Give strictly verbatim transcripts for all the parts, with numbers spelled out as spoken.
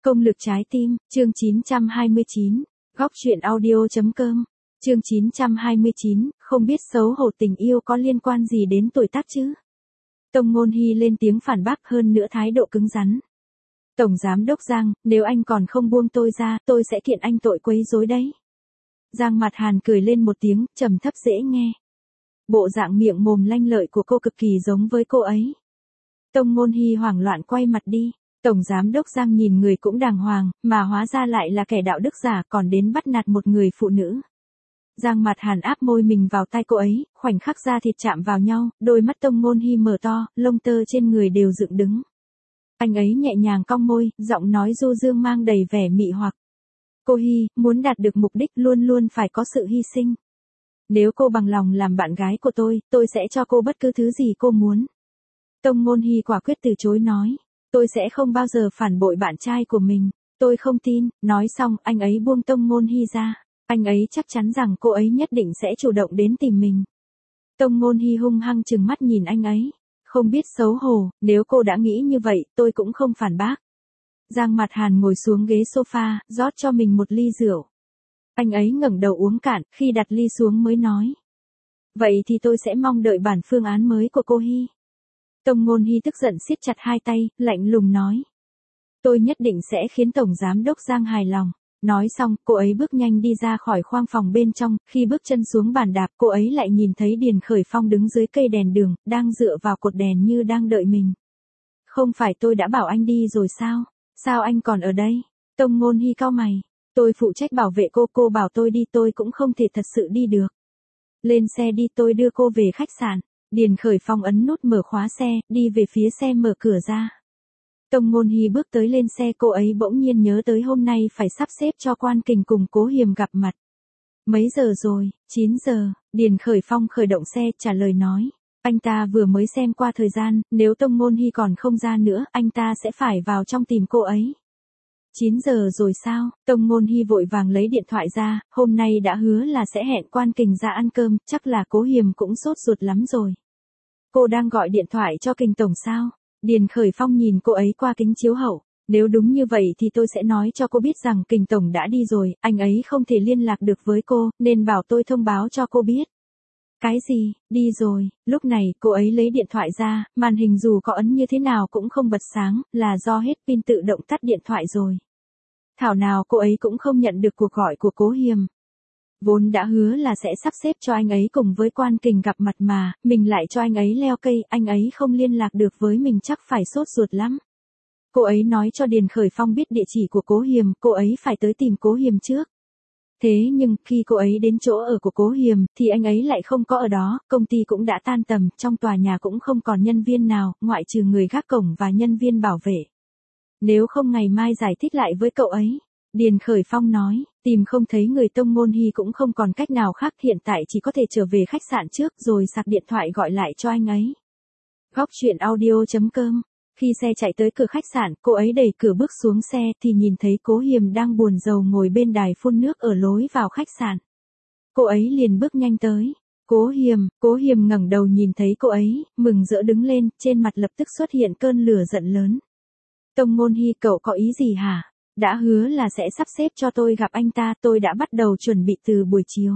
Công lực trái tim, chương chín trăm hai mươi chín, góc truyện audio.com, chương chín trăm hai mươi chín, không biết xấu hổ tình yêu có liên quan gì đến tuổi tác chứ? Tông Ngôn Hy lên tiếng phản bác hơn nữa thái độ cứng rắn. Tổng Giám Đốc Giang, nếu anh còn không buông tôi ra, tôi sẽ kiện anh tội quấy rối đấy. Giang Mặt Hàn cười lên một tiếng, trầm thấp dễ nghe. Bộ dạng miệng mồm lanh lợi của cô cực kỳ giống với cô ấy. Tông Ngôn Hy hoảng loạn quay mặt đi. Tổng Giám Đốc Giang nhìn người cũng đàng hoàng, mà hóa ra lại là kẻ đạo đức giả còn đến bắt nạt một người phụ nữ. Giang Mặt Hàn áp môi mình vào tai cô ấy, khoảnh khắc da thịt chạm vào nhau, đôi mắt Tông Ngôn Hy mở to, lông tơ trên người đều dựng đứng. Anh ấy nhẹ nhàng cong môi, giọng nói du dương mang đầy vẻ mị hoặc. Cô Hy, muốn đạt được mục đích luôn luôn phải có sự hy sinh. Nếu cô bằng lòng làm bạn gái của tôi, tôi sẽ cho cô bất cứ thứ gì cô muốn. Tông Ngôn Hy quả quyết từ chối nói. Tôi sẽ không bao giờ phản bội bạn trai của mình. Tôi không tin. Nói xong, anh ấy buông Tông Ngôn Hy ra. Anh ấy chắc chắn rằng cô ấy nhất định sẽ chủ động đến tìm mình. Tông Ngôn Hy hung hăng trừng mắt nhìn anh ấy. Không biết xấu hổ, nếu cô đã nghĩ như vậy, tôi cũng không phản bác. Giang Mặt Hàn ngồi xuống ghế sofa, rót cho mình một ly rượu. Anh ấy ngẩng đầu uống cạn, khi đặt ly xuống mới nói. Vậy thì tôi sẽ mong đợi bản phương án mới của cô Hy. Tông Ngôn Hy tức giận siết chặt hai tay, lạnh lùng nói. Tôi nhất định sẽ khiến Tổng Giám Đốc Giang hài lòng. Nói xong, cô ấy bước nhanh đi ra khỏi khoang phòng bên trong, khi bước chân xuống bàn đạp cô ấy lại nhìn thấy Điền Khởi Phong đứng dưới cây đèn đường, đang dựa vào cột đèn như đang đợi mình. Không phải tôi đã bảo anh đi rồi sao? Sao anh còn ở đây? Tông Ngôn Hy cau mày. Tôi phụ trách bảo vệ cô, cô bảo tôi đi tôi cũng không thể thật sự đi được. Lên xe đi, tôi đưa cô về khách sạn. Điền Khởi Phong ấn nút mở khóa xe, đi về phía xe mở cửa ra. Tông Ngôn Hy bước tới lên xe, cô ấy bỗng nhiên nhớ tới hôm nay phải sắp xếp cho Quan Kình cùng Cố Hiềm gặp mặt. Mấy giờ rồi? chín giờ, Điền Khởi Phong khởi động xe, trả lời nói. Anh ta vừa mới xem qua thời gian, nếu Tông Ngôn Hy còn không ra nữa, anh ta sẽ phải vào trong tìm cô ấy. chín giờ rồi sao? Tông Ngôn Hy vội vàng lấy điện thoại ra, hôm nay đã hứa là sẽ hẹn Quan Kình ra ăn cơm, chắc là Cố Hiềm cũng sốt ruột lắm rồi. Cô đang gọi điện thoại cho Kình Tổng sao? Điền Khởi Phong nhìn cô ấy qua kính chiếu hậu. Nếu đúng như vậy thì tôi sẽ nói cho cô biết rằng Kình Tổng đã đi rồi, anh ấy không thể liên lạc được với cô, nên bảo tôi thông báo cho cô biết. Cái gì, đi rồi? Lúc này, cô ấy lấy điện thoại ra, màn hình dù có ấn như thế nào cũng không bật sáng, là do hết pin tự động tắt điện thoại rồi. Thảo nào cô ấy cũng không nhận được cuộc gọi của Cố Hiềm. Vốn đã hứa là sẽ sắp xếp cho anh ấy cùng với Quan Kình gặp mặt mà, mình lại cho anh ấy leo cây, anh ấy không liên lạc được với mình chắc phải sốt ruột lắm. Cô ấy nói cho Điền Khởi Phong biết địa chỉ của Cố Hiềm, cô ấy phải tới tìm Cố Hiềm trước. Thế nhưng, khi cô ấy đến chỗ ở của Cố Hiềm, thì anh ấy lại không có ở đó, công ty cũng đã tan tầm, trong tòa nhà cũng không còn nhân viên nào, ngoại trừ người gác cổng và nhân viên bảo vệ. Nếu không ngày mai giải thích lại với cậu ấy. Điền Khởi Phong nói, tìm không thấy người Tông Ngôn Hy cũng không còn cách nào khác, hiện tại chỉ có thể trở về khách sạn trước rồi sạc điện thoại gọi lại cho anh ấy. Góc truyện audio.com. Khi xe chạy tới cửa khách sạn, cô ấy đẩy cửa bước xuống xe thì nhìn thấy Cố Hiềm đang buồn rầu ngồi bên đài phun nước ở lối vào khách sạn. Cô ấy liền bước nhanh tới. Cố Hiềm, Cố Hiềm ngẩng đầu nhìn thấy cô ấy, mừng rỡ đứng lên, trên mặt lập tức xuất hiện cơn lửa giận lớn. Tông Ngôn Hy, cậu có ý gì hả? Đã hứa là sẽ sắp xếp cho tôi gặp anh ta, tôi đã bắt đầu chuẩn bị từ buổi chiều.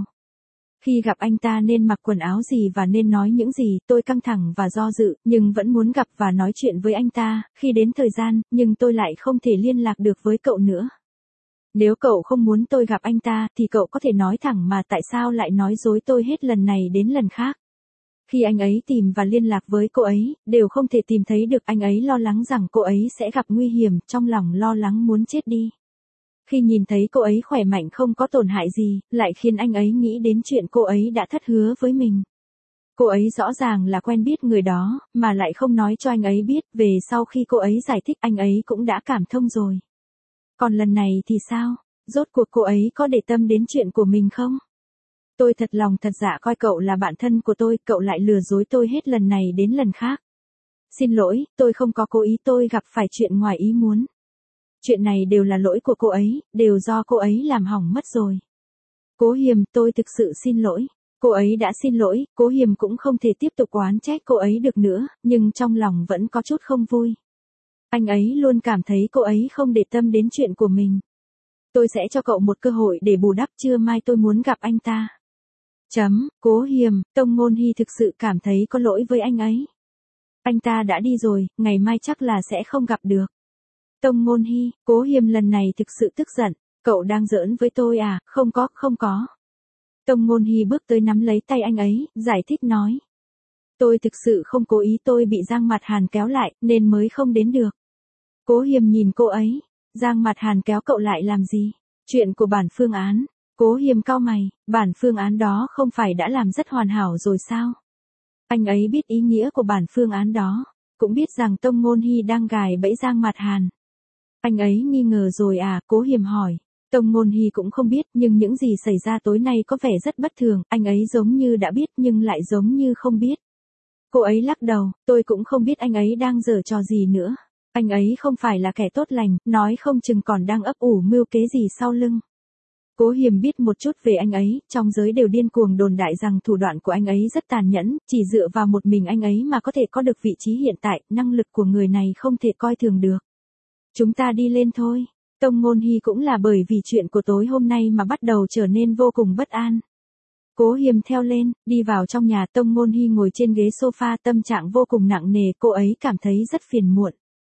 Khi gặp anh ta nên mặc quần áo gì và nên nói những gì, tôi căng thẳng và do dự, nhưng vẫn muốn gặp và nói chuyện với anh ta, khi đến thời gian, nhưng tôi lại không thể liên lạc được với cậu nữa. Nếu cậu không muốn tôi gặp anh ta, thì cậu có thể nói thẳng mà tại sao lại nói dối tôi hết lần này đến lần khác. Khi anh ấy tìm và liên lạc với cô ấy, đều không thể tìm thấy được, anh ấy lo lắng rằng cô ấy sẽ gặp nguy hiểm, trong lòng lo lắng muốn chết đi. Khi nhìn thấy cô ấy khỏe mạnh không có tổn hại gì, lại khiến anh ấy nghĩ đến chuyện cô ấy đã thất hứa với mình. Cô ấy rõ ràng là quen biết người đó, mà lại không nói cho anh ấy biết, về sau khi cô ấy giải thích anh ấy cũng đã cảm thông rồi. Còn lần này thì sao? Rốt cuộc cô ấy có để tâm đến chuyện của mình không? Tôi thật lòng thật dạ coi cậu là bạn thân của tôi, cậu lại lừa dối tôi hết lần này đến lần khác. Xin lỗi, tôi không có cố ý, tôi gặp phải chuyện ngoài ý muốn. Chuyện này đều là lỗi của cô ấy, đều do cô ấy làm hỏng mất rồi. Cố Hiềm, tôi thực sự xin lỗi. Cô ấy đã xin lỗi, Cố Hiềm cũng không thể tiếp tục oán trách cô ấy được nữa, nhưng trong lòng vẫn có chút không vui. Anh ấy luôn cảm thấy cô ấy không để tâm đến chuyện của mình. Tôi sẽ cho cậu một cơ hội để bù đắp, trưa mai tôi muốn gặp anh ta. Chấm, Cố Hiềm, Tông Ngôn Hy thực sự cảm thấy có lỗi với anh ấy. Anh ta đã đi rồi, ngày mai chắc là sẽ không gặp được. Tông Ngôn Hy, Cố Hiềm lần này thực sự tức giận. Cậu đang giỡn với tôi à? Không có, không có. Tông Ngôn Hy bước tới nắm lấy tay anh ấy, giải thích nói. Tôi thực sự không cố ý, tôi bị Giang Mặt Hàn kéo lại, nên mới không đến được. Cố Hiềm nhìn cô ấy. Giang Mặt Hàn kéo cậu lại làm gì? Chuyện của bản phương án. Cố Hiềm cau mày, bản phương án đó không phải đã làm rất hoàn hảo rồi sao? Anh ấy biết ý nghĩa của bản phương án đó, cũng biết rằng Tông Ngôn Hy đang gài bẫy Giang Mặt Hàn. Anh ấy nghi ngờ rồi à? Cố Hiềm hỏi. Tông Ngôn Hy cũng không biết, nhưng những gì xảy ra tối nay có vẻ rất bất thường, anh ấy giống như đã biết nhưng lại giống như không biết. Cô ấy lắc đầu, tôi cũng không biết anh ấy đang giở trò gì nữa. Anh ấy không phải là kẻ tốt lành, nói không chừng còn đang ấp ủ mưu kế gì sau lưng. Cố Hiềm biết một chút về anh ấy, trong giới đều điên cuồng đồn đại rằng thủ đoạn của anh ấy rất tàn nhẫn, chỉ dựa vào một mình anh ấy mà có thể có được vị trí hiện tại, năng lực của người này không thể coi thường được. Chúng ta đi lên thôi. Tông Ngôn Hy cũng là bởi vì chuyện của tối hôm nay mà bắt đầu trở nên vô cùng bất an. Cố Hiềm theo lên, đi vào trong nhà. Tông Ngôn Hy ngồi trên ghế sofa, tâm trạng vô cùng nặng nề, cô ấy cảm thấy rất phiền muộn.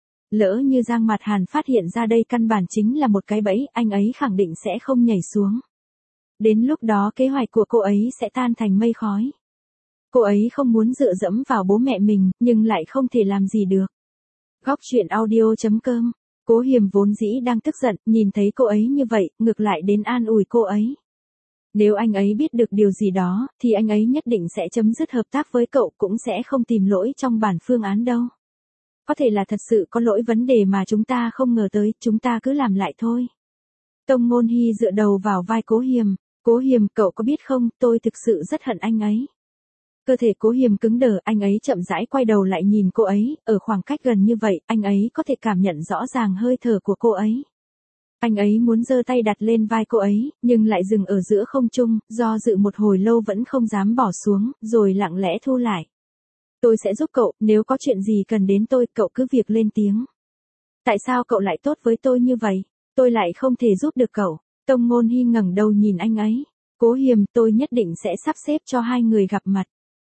Lỡ như Giang Mặt Hàn phát hiện ra đây căn bản chính là một cái bẫy, anh ấy khẳng định sẽ không nhảy xuống. Đến lúc đó kế hoạch của cô ấy sẽ tan thành mây khói. Cô ấy không muốn dựa dẫm vào bố mẹ mình, nhưng lại không thể làm gì được. Góc truyện audio chấm com. Cố Hiềm vốn dĩ đang tức giận, nhìn thấy cô ấy như vậy, ngược lại đến an ủi cô ấy. Nếu anh ấy biết được điều gì đó, thì anh ấy nhất định sẽ chấm dứt hợp tác với cậu, cũng sẽ không tìm lỗi trong bản phương án đâu. Có thể là thật sự có lỗi vấn đề mà chúng ta không ngờ tới, chúng ta cứ làm lại thôi. Tông Ngôn Hy dựa đầu vào vai Cố Hiềm. Cố Hiềm, cậu có biết không, tôi thực sự rất hận anh ấy. Cơ thể Cố Hiềm cứng đờ, anh ấy chậm rãi quay đầu lại nhìn cô ấy, ở khoảng cách gần như vậy, anh ấy có thể cảm nhận rõ ràng hơi thở của cô ấy. Anh ấy muốn giơ tay đặt lên vai cô ấy, nhưng lại dừng ở giữa không trung, do dự một hồi lâu vẫn không dám bỏ xuống, rồi lặng lẽ thu lại. Tôi sẽ giúp cậu, nếu có chuyện gì cần đến tôi, cậu cứ việc lên tiếng. Tại sao cậu lại tốt với tôi như vậy? Tôi lại không thể giúp được cậu. Tông Ngôn Hy ngẩng đầu nhìn anh ấy. Cố Hiềm, tôi nhất định sẽ sắp xếp cho hai người gặp mặt.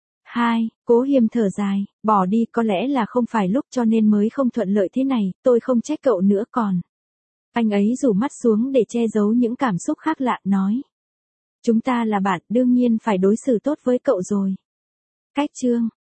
Hai, Cố Hiềm thở dài, bỏ đi, có lẽ là không phải lúc cho nên mới không thuận lợi thế này, tôi không trách cậu nữa còn. Anh ấy rủ mắt xuống để che giấu những cảm xúc khác lạ, nói. Chúng ta là bạn, đương nhiên phải đối xử tốt với cậu rồi. Cách chương.